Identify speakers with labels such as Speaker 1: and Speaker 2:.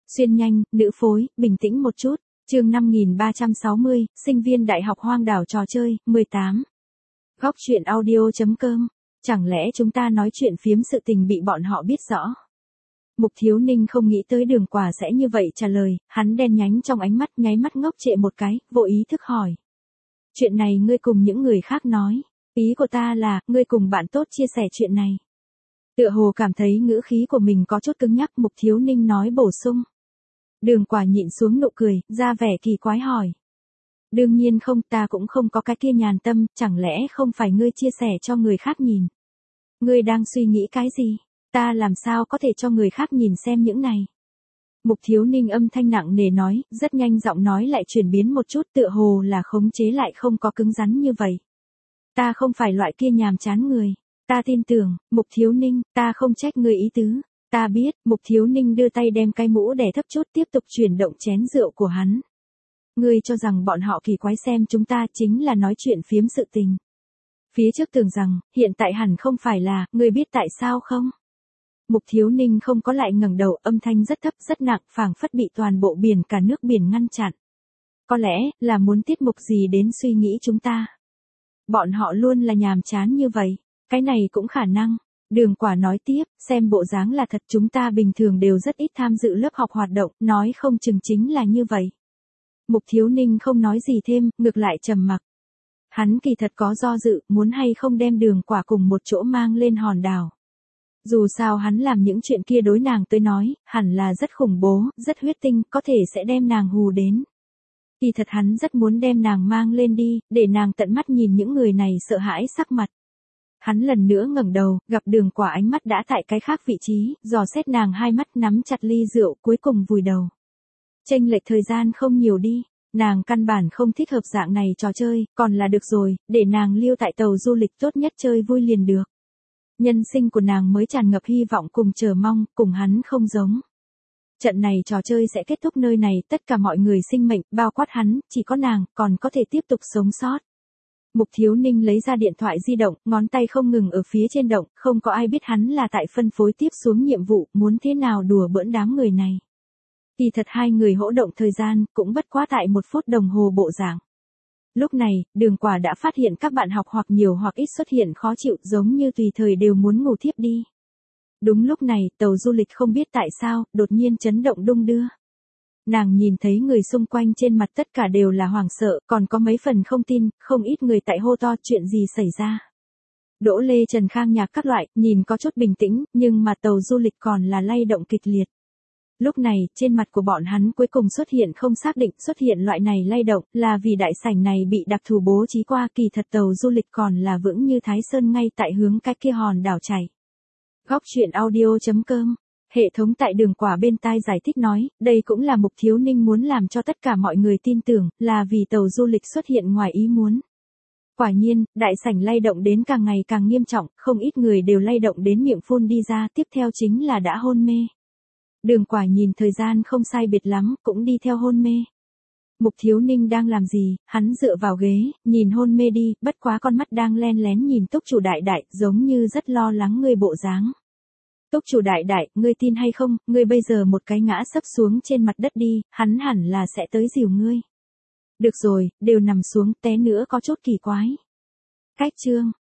Speaker 1: Xuyên nhanh, nữ phối, bình tĩnh một chút. Chương 5360, sinh viên đại học hoang đảo trò chơi, 18. Góc truyện audio.com. Chẳng lẽ chúng ta nói chuyện phiếm sự tình bị bọn họ biết rõ? Mục Thiếu Ninh không nghĩ tới Đường Quả sẽ như vậy trả lời, hắn đen nhánh trong ánh mắt nháy mắt ngốc trệ một cái, vô ý thức hỏi. Chuyện này ngươi cùng những người khác nói, ý của ta là, ngươi cùng bạn tốt chia sẻ chuyện này. Tựa hồ cảm thấy ngữ khí của mình có chút cứng nhắc, Mục Thiếu Ninh nói bổ sung. Đường Quả nhịn xuống nụ cười, ra vẻ kỳ quái hỏi. Đương nhiên không, ta cũng không có cái kia nhàn tâm, chẳng lẽ không phải ngươi chia sẻ cho người khác nhìn. Ngươi đang suy nghĩ cái gì? Ta làm sao có thể cho người khác nhìn xem những này? Mục Thiếu Ninh âm thanh nặng nề nói, rất nhanh giọng nói lại chuyển biến một chút, tựa hồ là khống chế lại không có cứng rắn như vậy. Ta không phải loại kia nhàm chán người. Ta tin tưởng, Mục Thiếu Ninh, ta không trách ngươi ý tứ. Ta biết, Mục Thiếu Ninh đưa tay đem cái mũ đè thấp chút tiếp tục chuyển động chén rượu của hắn. Ngươi cho rằng bọn họ kỳ quái xem chúng ta chính là nói chuyện phiếm sự tình. Phía trước tưởng rằng, hiện tại hẳn không phải là, ngươi biết tại sao không? Mục Thiếu Ninh không có lại ngẩng đầu, âm thanh rất thấp rất nặng, phảng phất bị toàn bộ biển cả nước biển ngăn chặn. Có lẽ, là muốn tiết mục gì đến suy nghĩ chúng ta. Bọn họ luôn là nhàm chán như vậy, cái này cũng khả năng. Đường Quả nói tiếp, xem bộ dáng là thật, chúng ta bình thường đều rất ít tham dự lớp học hoạt động, nói không chừng chính là như vậy. Mục Thiếu Ninh không nói gì thêm, ngược lại trầm mặc. Hắn kỳ thật có do dự, muốn hay không đem Đường Quả cùng một chỗ mang lên hòn đảo. Dù sao hắn làm những chuyện kia đối nàng tới nói, hẳn là rất khủng bố, rất huyết tinh, có thể sẽ đem nàng hù đến. Kỳ thật hắn rất muốn đem nàng mang lên đi, để nàng tận mắt nhìn những người này sợ hãi sắc mặt. Hắn lần nữa ngẩng đầu, gặp Đường Quả ánh mắt đã tại cái khác vị trí, dò xét nàng hai mắt nắm chặt ly rượu, cuối cùng vùi đầu. Chênh lệch thời gian không nhiều đi, nàng căn bản không thích hợp dạng này trò chơi, còn là được rồi, để nàng lưu tại tàu du lịch tốt nhất chơi vui liền được. Nhân sinh của nàng mới tràn ngập hy vọng cùng chờ mong, cùng hắn không giống. Trận này trò chơi sẽ kết thúc nơi này, tất cả mọi người sinh mệnh, bao quát hắn, chỉ có nàng, còn có thể tiếp tục sống sót. Mục Thiếu Ninh lấy ra điện thoại di động, ngón tay không ngừng ở phía trên động, không có ai biết hắn là tại phân phối tiếp xuống nhiệm vụ, muốn thế nào đùa bỡn đám người này. Kỳ thật hai người hỗ động thời gian, cũng bất quá tại 1 phút đồng hồ bộ dạng. Lúc này, Đường Quả đã phát hiện các bạn học hoặc nhiều hoặc ít xuất hiện khó chịu, giống như tùy thời đều muốn ngủ thiếp đi. Đúng lúc này, tàu du lịch không biết tại sao, đột nhiên chấn động đung đưa. Nàng nhìn thấy người xung quanh trên mặt tất cả đều là hoảng sợ, còn có mấy phần không tin, không ít người tại hô to chuyện gì xảy ra. Đỗ Lê Trần Khang Nhạc các loại, nhìn có chút bình tĩnh, nhưng mà tàu du lịch còn là lay động kịch liệt. Lúc này, trên mặt của bọn hắn cuối cùng xuất hiện không xác định, xuất hiện loại này lay động, là vì đại sảnh này bị đặc thù bố trí qua, kỳ thật tàu du lịch còn là vững như Thái Sơn ngay tại hướng cái kia hòn đảo chảy. Góc truyện audio.com. Hệ thống tại Đường Quả bên tai giải thích nói, đây cũng là Mục Thiếu Ninh muốn làm cho tất cả mọi người tin tưởng, là vì tàu du lịch xuất hiện ngoài ý muốn. Quả nhiên, đại sảnh lay động đến càng ngày càng nghiêm trọng, không ít người đều lay động đến miệng phun đi ra, tiếp theo chính là đã hôn mê. Đường Quả nhìn thời gian không sai biệt lắm, cũng đi theo hôn mê. Mục Thiếu Ninh đang làm gì, hắn dựa vào ghế, nhìn hôn mê đi, bất quá con mắt đang len lén nhìn Túc Chủ Đại Đại, giống như rất lo lắng người bộ dáng. Túc Chủ Đại Đại, ngươi tin hay không, ngươi bây giờ một cái ngã sấp xuống trên mặt đất đi, hắn hẳn là sẽ tới dìu ngươi. Được rồi, đều nằm xuống, té nữa có chút kỳ quái. Cách chương.